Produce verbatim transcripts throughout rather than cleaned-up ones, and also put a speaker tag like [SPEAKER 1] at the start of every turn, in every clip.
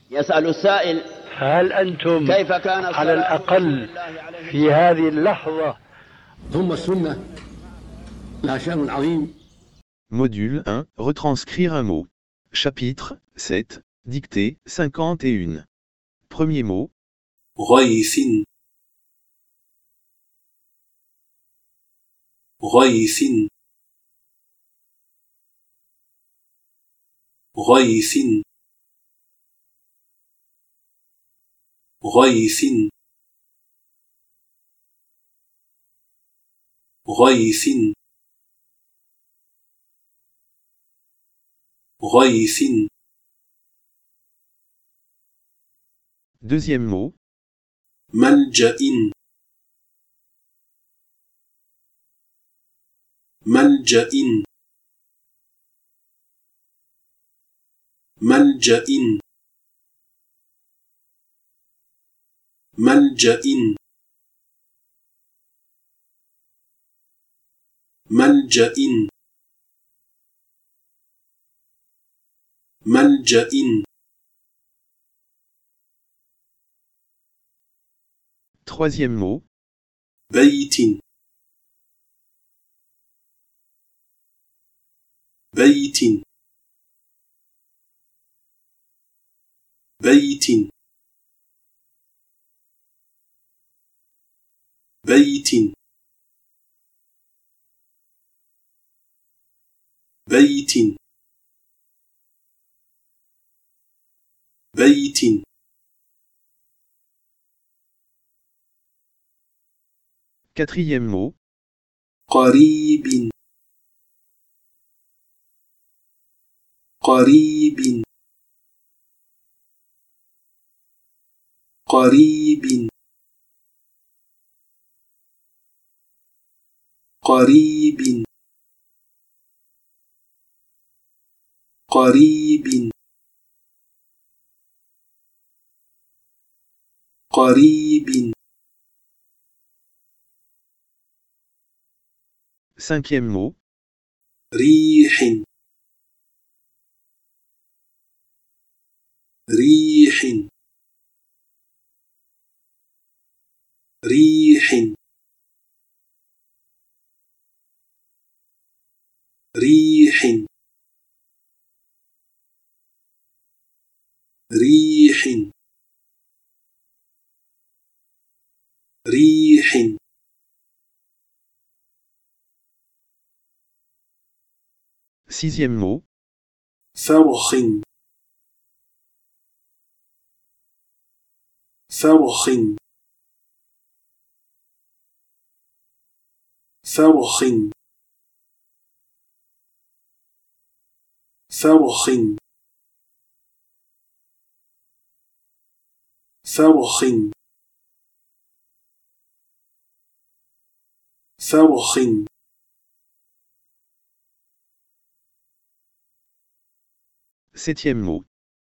[SPEAKER 1] يسأل السائل
[SPEAKER 2] هل أنتم
[SPEAKER 1] كيف كان
[SPEAKER 2] على الأقل في هذه اللحظة؟
[SPEAKER 3] ثم السنة لها شأن عظيم.
[SPEAKER 4] Module un, retranscrire un mot. Chapitre sept, dictée cinquante et un. Premier mot.
[SPEAKER 5] غيث غيث غيث غيث غيث غيث.
[SPEAKER 4] Deuxième mot.
[SPEAKER 5] ملجأ ملجأ ملجأ ملجأ ملجأ ملجأ.
[SPEAKER 4] Troisième mot.
[SPEAKER 5] بيت بيت بيت بيت بيت بيت.
[SPEAKER 4] Quatrième mot.
[SPEAKER 5] قريب قريب قريب قريب قريب قريب.
[SPEAKER 4] Cinquième mot.
[SPEAKER 5] ريح ريح ريح ريح ريح ريح.
[SPEAKER 4] Sixième mot.
[SPEAKER 5] فرخ فرخ فرخ فرخ فرخ فرخ.
[SPEAKER 4] Septième mot.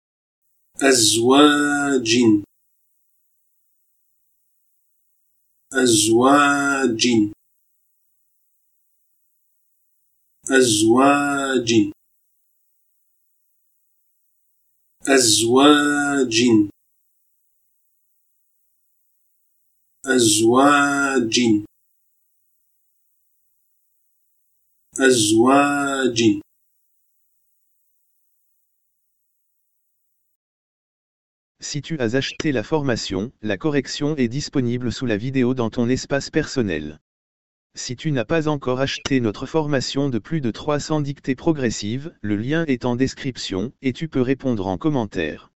[SPEAKER 5] أزواج أزواج أزواج أزواج أزواج أزواج.
[SPEAKER 4] Si tu as acheté la formation, la correction est disponible sous la vidéo dans ton espace personnel. Si tu n'as pas encore acheté notre formation de plus de trois cents dictées progressives, le lien est en description, et tu peux répondre en commentaire.